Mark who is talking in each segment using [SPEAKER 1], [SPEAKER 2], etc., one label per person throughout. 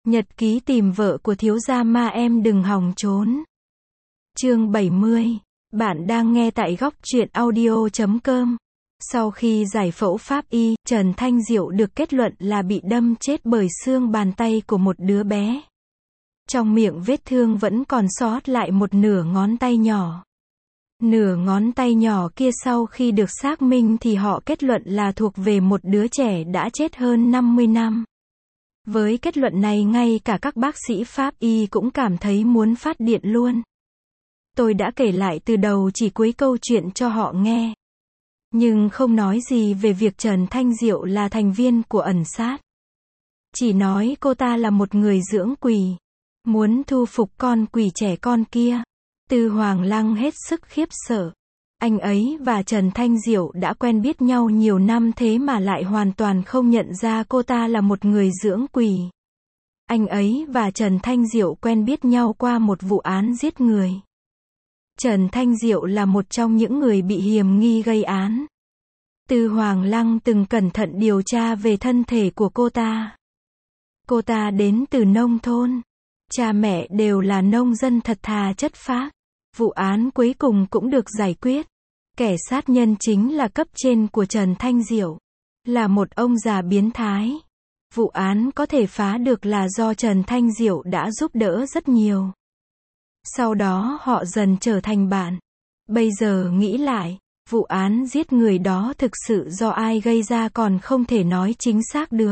[SPEAKER 1] Nhật ký tìm vợ của thiếu gia ma em đừng hòng trốn. Chương 70. Bạn đang nghe tại góc truyện audio.com. Sau khi giải phẫu pháp y, Trần Thanh Diệu được kết luận là bị đâm chết bởi xương bàn tay của một đứa bé. Trong miệng vết thương vẫn còn sót lại một nửa ngón tay nhỏ. Nửa ngón tay nhỏ kia sau khi được xác minh thì họ kết luận là thuộc về một đứa trẻ đã chết hơn 50 năm. Với kết luận này ngay cả các bác sĩ pháp y cũng cảm thấy muốn phát điện luôn. Tôi đã kể lại từ đầu chỉ cuối câu chuyện cho họ nghe. Nhưng không nói gì về việc Trần Thanh Diệu là thành viên của ẩn sát. Chỉ nói cô ta là một người dưỡng quỷ. Muốn thu phục con quỷ trẻ con kia. Tư Hoàng Lăng hết sức khiếp sợ. Anh ấy và Trần Thanh Diệu đã quen biết nhau nhiều năm thế mà lại hoàn toàn không nhận ra cô ta là một người dưỡng quỷ. Anh ấy và Trần Thanh Diệu quen biết nhau qua một vụ án giết người. Trần Thanh Diệu là một trong những người bị hiềm nghi gây án. Tư Hoàng Lăng từng cẩn thận điều tra về thân thể của cô ta. Cô ta đến từ nông thôn. Cha mẹ đều là nông dân thật thà chất phác. Vụ án cuối cùng cũng được giải quyết. Kẻ sát nhân chính là cấp trên của Trần Thanh Diệu. Là một ông già biến thái. Vụ án có thể phá được là do Trần Thanh Diệu đã giúp đỡ rất nhiều. Sau đó họ dần trở thành bạn. Bây giờ nghĩ lại, vụ án giết người đó thực sự do ai gây ra còn không thể nói chính xác được.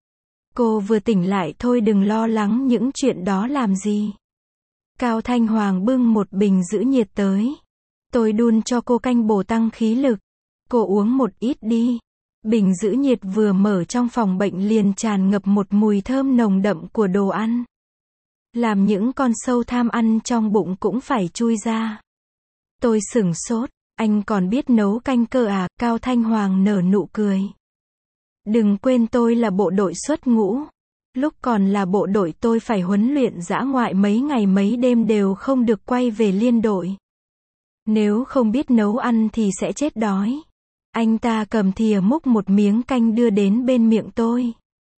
[SPEAKER 1] Cô vừa tỉnh lại thôi, đừng lo lắng những chuyện đó làm gì. Cao Thanh Hoàng bưng một bình giữ nhiệt tới. Tôi đun cho cô canh bổ tăng khí lực. Cô uống một ít đi. Bình giữ nhiệt vừa mở trong phòng bệnh liền tràn ngập một mùi thơm nồng đậm của đồ ăn. Làm những con sâu tham ăn trong bụng cũng phải chui ra. Tôi sửng sốt, anh còn biết nấu canh cơ à? Cao Thanh Hoàng nở nụ cười. Đừng quên tôi là bộ đội xuất ngũ. Lúc còn là bộ đội tôi phải huấn luyện dã ngoại mấy ngày mấy đêm đều không được quay về liên đội. Nếu không biết nấu ăn thì sẽ chết đói. Anh ta cầm thìa múc một miếng canh đưa đến bên miệng tôi.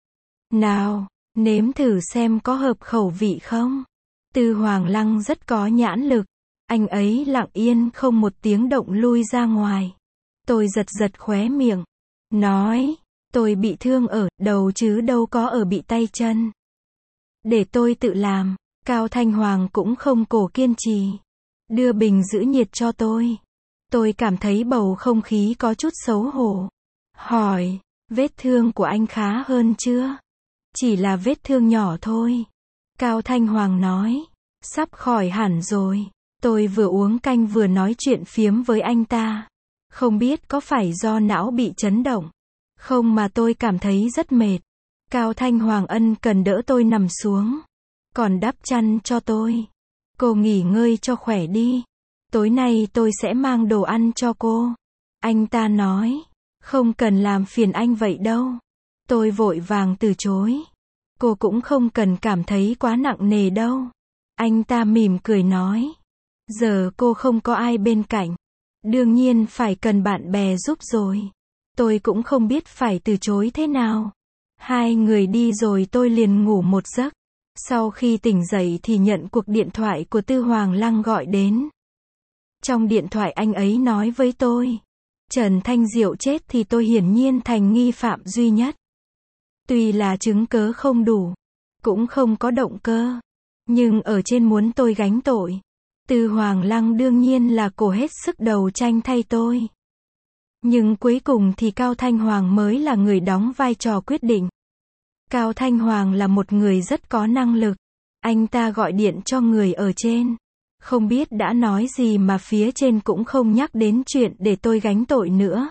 [SPEAKER 1] Nào, nếm thử xem có hợp khẩu vị không? Tư Hoàng Lăng rất có nhãn lực. Anh ấy lặng yên không một tiếng động lui ra ngoài. Tôi giật giật khóe miệng. Nói, tôi bị thương ở đầu chứ đâu có ở bị tay chân. Để tôi tự làm. Cao Thanh Hoàng cũng không cổ kiên trì. Đưa bình giữ nhiệt cho tôi. Tôi cảm thấy bầu không khí có chút xấu hổ. Hỏi, vết thương của anh khá hơn chưa? Chỉ là vết thương nhỏ thôi. Cao Thanh Hoàng nói, sắp khỏi hẳn rồi. Tôi vừa uống canh vừa nói chuyện phiếm với anh ta. Không biết có phải do não bị chấn động không mà tôi cảm thấy rất mệt. Cao Thanh Hoàng ân cần đỡ tôi nằm xuống. Còn đắp chăn cho tôi. Cô nghỉ ngơi cho khỏe đi. Tối nay tôi sẽ mang đồ ăn cho cô. Anh ta nói, không cần làm phiền anh vậy đâu. Tôi vội vàng từ chối. Cô cũng không cần cảm thấy quá nặng nề đâu. Anh ta mỉm cười nói, giờ cô không có ai bên cạnh. Đương nhiên phải cần bạn bè giúp rồi. Tôi cũng không biết phải từ chối thế nào. Hai người đi rồi tôi liền ngủ một giấc. Sau khi tỉnh dậy thì nhận cuộc điện thoại của Tư Hoàng Lăng gọi đến. Trong điện thoại anh ấy nói với tôi, Trần Thanh Diệu chết thì tôi hiển nhiên thành nghi phạm duy nhất. Tuy là chứng cớ không đủ, cũng không có động cơ, nhưng ở trên muốn tôi gánh tội. Tư Hoàng Lăng đương nhiên là cổ hết sức đầu tranh thay tôi. Nhưng cuối cùng thì Cao Thanh Hoàng mới là người đóng vai trò quyết định. Cao Thanh Hoàng là một người rất có năng lực. Anh ta gọi điện cho người ở trên. Không biết đã nói gì mà phía trên cũng không nhắc đến chuyện để tôi gánh tội nữa.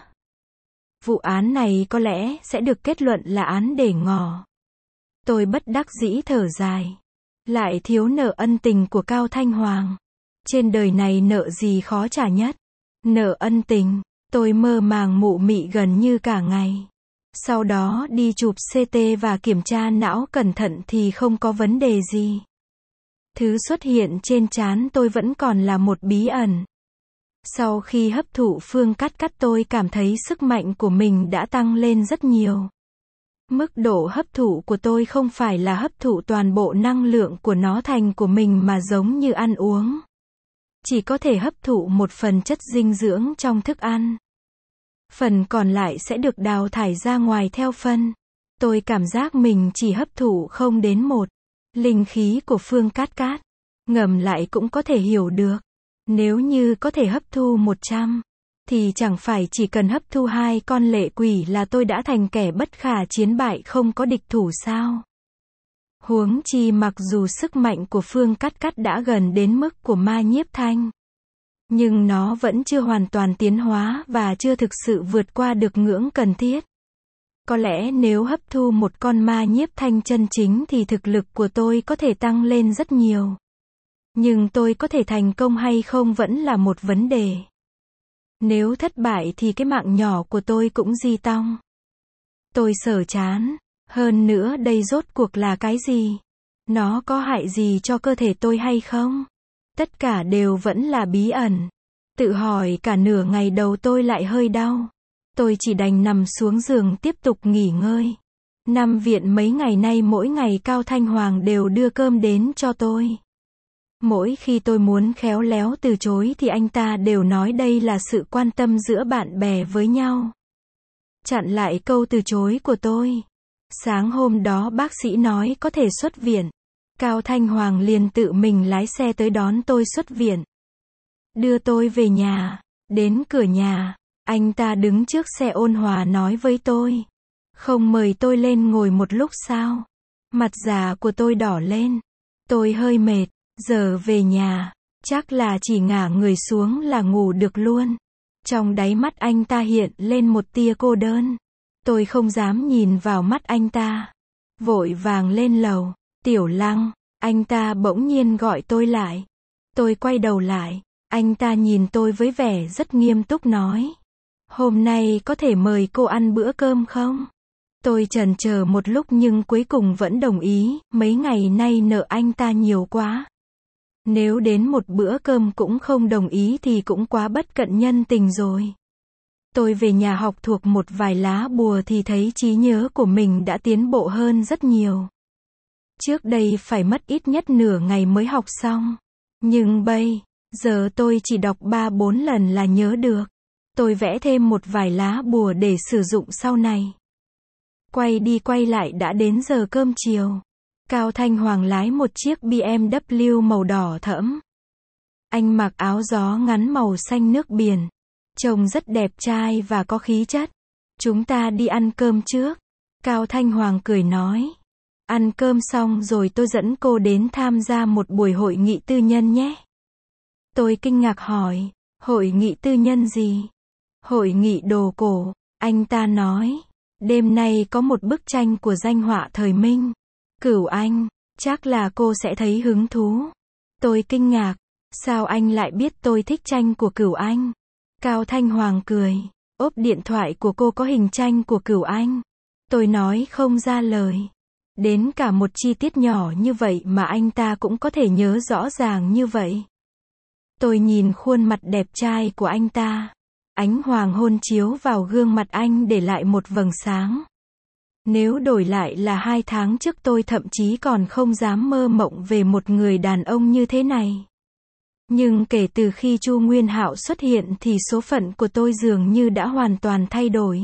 [SPEAKER 1] Vụ án này có lẽ sẽ được kết luận là án để ngỏ. Tôi bất đắc dĩ thở dài. Lại thiếu nợ ân tình của Cao Thanh Hoàng. Trên đời này nợ gì khó trả nhất? Nợ ân tình. Tôi mơ màng mụ mị gần như cả ngày. Sau đó đi chụp CT và kiểm tra não cẩn thận thì không có vấn đề gì. Thứ xuất hiện trên trán tôi vẫn còn là một bí ẩn. Sau khi hấp thụ phương cắt tôi cảm thấy sức mạnh của mình đã tăng lên rất nhiều. Mức độ hấp thụ của tôi không phải là hấp thụ toàn bộ năng lượng của nó thành của mình mà giống như ăn uống. Chỉ có thể hấp thụ một phần chất dinh dưỡng trong thức ăn. Phần còn lại sẽ được đào thải ra ngoài theo phân. Tôi cảm giác mình chỉ hấp thụ không đến 1. Linh khí của Phương Cát Cát. Ngầm lại cũng có thể hiểu được. Nếu như có thể hấp thu 100, thì chẳng phải chỉ cần hấp thu 2 con lệ quỷ là tôi đã thành kẻ bất khả chiến bại không có địch thủ sao? Huống chi mặc dù sức mạnh của Phương Cát Cát đã gần đến mức của ma nhiếp thanh. Nhưng nó vẫn chưa hoàn toàn tiến hóa và chưa thực sự vượt qua được ngưỡng cần thiết. Có lẽ nếu hấp thu một con ma nhiếp thanh chân chính thì thực lực của tôi có thể tăng lên rất nhiều. Nhưng tôi có thể thành công hay không vẫn là một vấn đề. Nếu thất bại thì cái mạng nhỏ của tôi cũng di tong. Tôi sở chán. Hơn nữa đây rốt cuộc là cái gì? Nó có hại gì cho cơ thể tôi hay không? Tất cả đều vẫn là bí ẩn. Tự hỏi cả nửa ngày đầu tôi lại hơi đau. Tôi chỉ đành nằm xuống giường tiếp tục nghỉ ngơi. Nằm viện mấy ngày nay mỗi ngày Cao Thanh Hoàng đều đưa cơm đến cho tôi. Mỗi khi tôi muốn khéo léo từ chối thì anh ta đều nói đây là sự quan tâm giữa bạn bè với nhau. Chặn lại câu từ chối của tôi. Sáng hôm đó bác sĩ nói có thể xuất viện. Cao Thanh Hoàng liền tự mình lái xe tới đón tôi xuất viện. Đưa tôi về nhà. Đến cửa nhà, anh ta đứng trước xe ôn hòa nói với tôi. Không mời tôi lên ngồi một lúc sao? Mặt già của tôi đỏ lên. Tôi hơi mệt. Giờ về nhà, chắc là chỉ ngả người xuống là ngủ được luôn. Trong đáy mắt anh ta hiện lên một tia cô đơn. Tôi không dám nhìn vào mắt anh ta. Vội vàng lên lầu. Tiểu Lăng, anh ta bỗng nhiên gọi tôi lại. Tôi quay đầu lại. Anh ta nhìn tôi với vẻ rất nghiêm túc nói. Hôm nay có thể mời cô ăn bữa cơm không? Tôi chần chờ một lúc nhưng cuối cùng vẫn đồng ý. Mấy ngày nay nợ anh ta nhiều quá. Nếu đến một bữa cơm cũng không đồng ý thì cũng quá bất cận nhân tình rồi. Tôi về nhà học thuộc một vài lá bùa thì thấy trí nhớ của mình đã tiến bộ hơn rất nhiều. Trước đây phải mất ít nhất nửa ngày mới học xong. Nhưng bây giờ tôi chỉ đọc 3-4 lần là nhớ được. Tôi vẽ thêm một vài lá bùa để sử dụng sau này. Quay đi quay lại đã đến giờ cơm chiều. Cao Thanh Hoàng lái một chiếc BMW màu đỏ thẫm. Anh mặc áo gió ngắn màu xanh nước biển. Trông rất đẹp trai và có khí chất. Chúng ta đi ăn cơm trước. Cao Thanh Hoàng cười nói. Ăn cơm xong rồi tôi dẫn cô đến tham gia một buổi hội nghị tư nhân nhé. Tôi kinh ngạc hỏi. Hội nghị tư nhân gì? Hội nghị đồ cổ. Anh ta nói. Đêm nay có một bức tranh của danh họa thời Minh. Cửu Anh, chắc là cô sẽ thấy hứng thú. Tôi kinh ngạc, sao anh lại biết tôi thích tranh của Cửu Anh? Cao Thanh Hoàng cười, ốp điện thoại của cô có hình tranh của Cửu Anh. Tôi nói không ra lời. Đến cả một chi tiết nhỏ như vậy mà anh ta cũng có thể nhớ rõ ràng như vậy. Tôi nhìn khuôn mặt đẹp trai của anh ta. Ánh hoàng hôn chiếu vào gương mặt anh để lại một vầng sáng. Nếu đổi lại là 2 tháng trước tôi thậm chí còn không dám mơ mộng về một người đàn ông như thế này. Nhưng kể từ khi Chu Nguyên Hạo xuất hiện thì số phận của tôi dường như đã hoàn toàn thay đổi.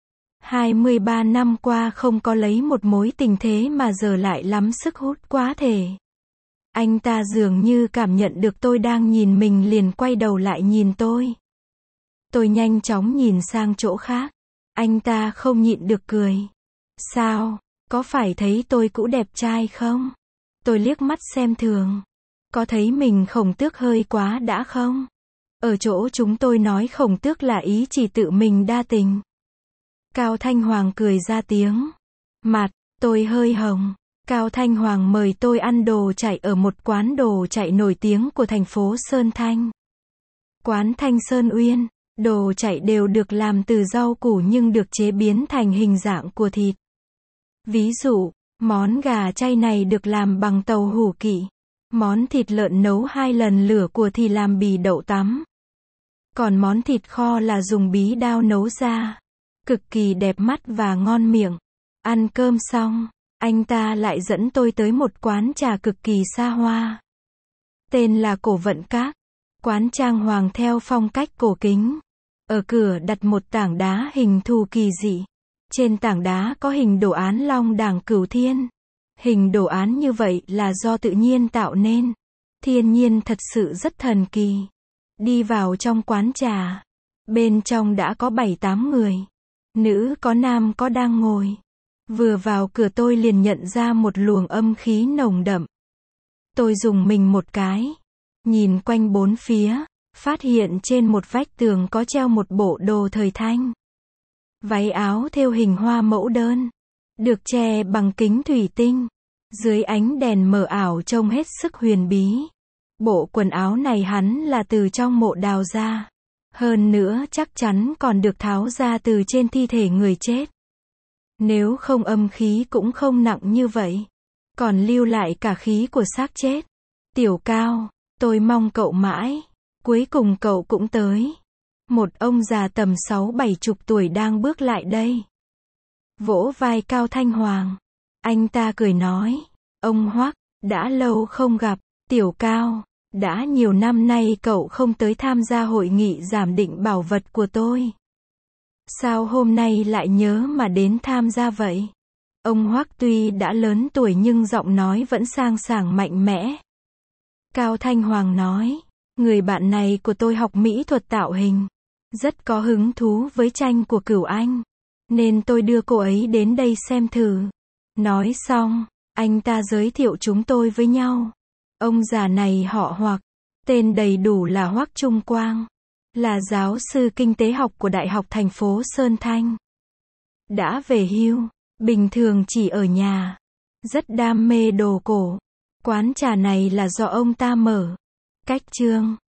[SPEAKER 1] 23 năm qua không có lấy một mối tình thế mà giờ lại lắm sức hút quá thể. Anh ta dường như cảm nhận được tôi đang nhìn mình liền quay đầu lại nhìn tôi. Tôi nhanh chóng nhìn sang chỗ khác. Anh ta không nhịn được cười. Sao? Có phải thấy tôi cũ đẹp trai không? Tôi liếc mắt xem thường. Có thấy mình Khổng Tước hơi quá đã không? Ở chỗ chúng tôi nói Khổng Tước là ý chỉ tự mình đa tình. Cao Thanh Hoàng cười ra tiếng. Mặt, tôi hơi hồng. Cao Thanh Hoàng mời tôi ăn đồ chạy ở một quán đồ chạy nổi tiếng của thành phố Sơn Thanh. Quán Thanh Sơn Uyên. Đồ chạy đều được làm từ rau củ nhưng được chế biến thành hình dạng của thịt. Ví dụ, món gà chay này được làm bằng tàu hủ kỵ. Món thịt lợn nấu 2 lần lửa của thì làm bì đậu tắm. Còn món thịt kho là dùng bí đao nấu ra. Cực kỳ đẹp mắt và ngon miệng. Ăn cơm xong, anh ta lại dẫn tôi tới một quán trà cực kỳ xa hoa. Tên là Cổ Vận Các. Quán trang hoàng theo phong cách cổ kính. Ở cửa đặt một tảng đá hình thù kỳ dị. Trên tảng đá có hình đồ án Long Đẳng Cửu Thiên. Hình đồ án như vậy là do tự nhiên tạo nên. Thiên nhiên thật sự rất thần kỳ. Đi vào trong quán trà. Bên trong đã có 7-8 người. Nữ có nam có đang ngồi. Vừa vào cửa tôi liền nhận ra một luồng âm khí nồng đậm. Tôi rùng mình một cái. Nhìn quanh bốn phía. Phát hiện trên một vách tường có treo một bộ đồ thời Thanh. Váy áo thêu hình hoa mẫu đơn. Được che bằng kính thủy tinh. Dưới ánh đèn mờ ảo trông hết sức huyền bí. Bộ quần áo này hắn là từ trong mộ đào ra. Hơn nữa chắc chắn còn được tháo ra từ trên thi thể người chết. Nếu không âm khí cũng không nặng như vậy. Còn lưu lại cả khí của xác chết. Tiểu Cao, tôi mong cậu mãi. Cuối cùng cậu cũng tới. Một ông già tầm 60-70 tuổi đang bước lại đây. Vỗ vai Cao Thanh Hoàng. Anh ta cười nói. Ông Hoắc, đã lâu không gặp. Tiểu Cao, đã nhiều năm nay cậu không tới tham gia hội nghị giảm định bảo vật của tôi. Sao hôm nay lại nhớ mà đến tham gia vậy? Ông Hoắc tuy đã lớn tuổi nhưng giọng nói vẫn sang sảng mạnh mẽ. Cao Thanh Hoàng nói. Người bạn này của tôi học mỹ thuật tạo hình. Rất có hứng thú với tranh của Cửu Anh. Nên tôi đưa cô ấy đến đây xem thử. Nói xong, anh ta giới thiệu chúng tôi với nhau. Ông già này họ Hoắc. Tên đầy đủ là Hoắc Trung Quang. Là giáo sư kinh tế học của Đại học thành phố Sơn Thanh. Đã về hưu. Bình thường chỉ ở nhà. Rất đam mê đồ cổ. Quán trà này là do ông ta mở. Cách chương